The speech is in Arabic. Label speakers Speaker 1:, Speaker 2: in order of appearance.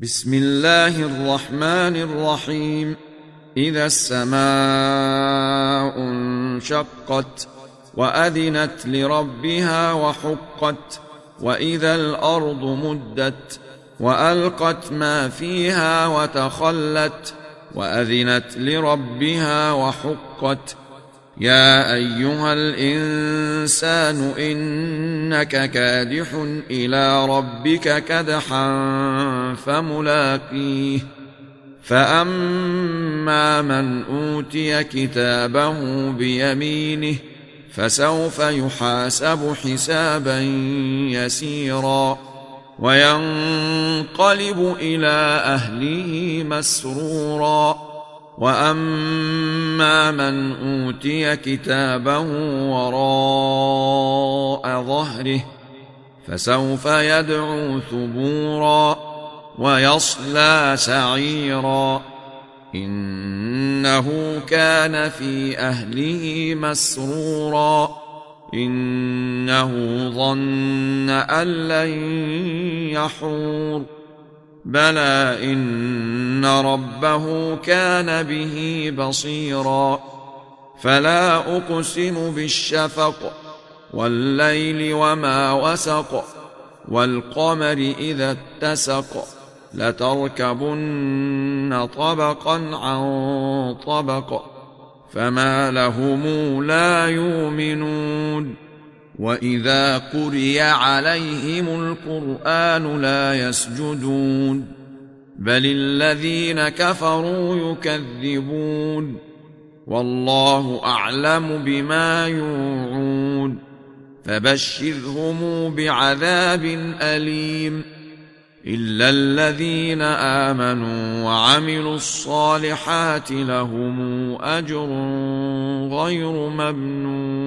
Speaker 1: بسم الله الرحمن الرحيم. إذا السماء انشقت وأذنت لربها وحقت، وإذا الأرض مدت وألقت ما فيها وتخلت وأذنت لربها وحقت. يا أيها الإنسان إنك كادح إلى ربك كدحا فملاقيه. فأما من أوتي كتابه بيمينه فسوف يحاسب حسابا يسيرا وينقلب إلى أهله مسرورا. وأما من أوتي كتابه وراء ظهره فسوف يدعو ثبورا ويصلى سعيرا، إنه كان في أهله مسرورا. إنه ظن أن لن يحور، بلى إن ربه كان به بصيرا. فلا أقسم بالشفق والليل وما وسق والقمر إذا اتسق لتركبن طبقا عن طبق فما لهم لا يؤمنون. وإذا قرئ عليهم القرآن لا يسجدون، بل الذين كفروا يكذبون. والله أعلم بما يوعون، فبشرهم بعذاب أليم إلا الذين آمنوا وعملوا الصالحات لهم أجر غير ممنون.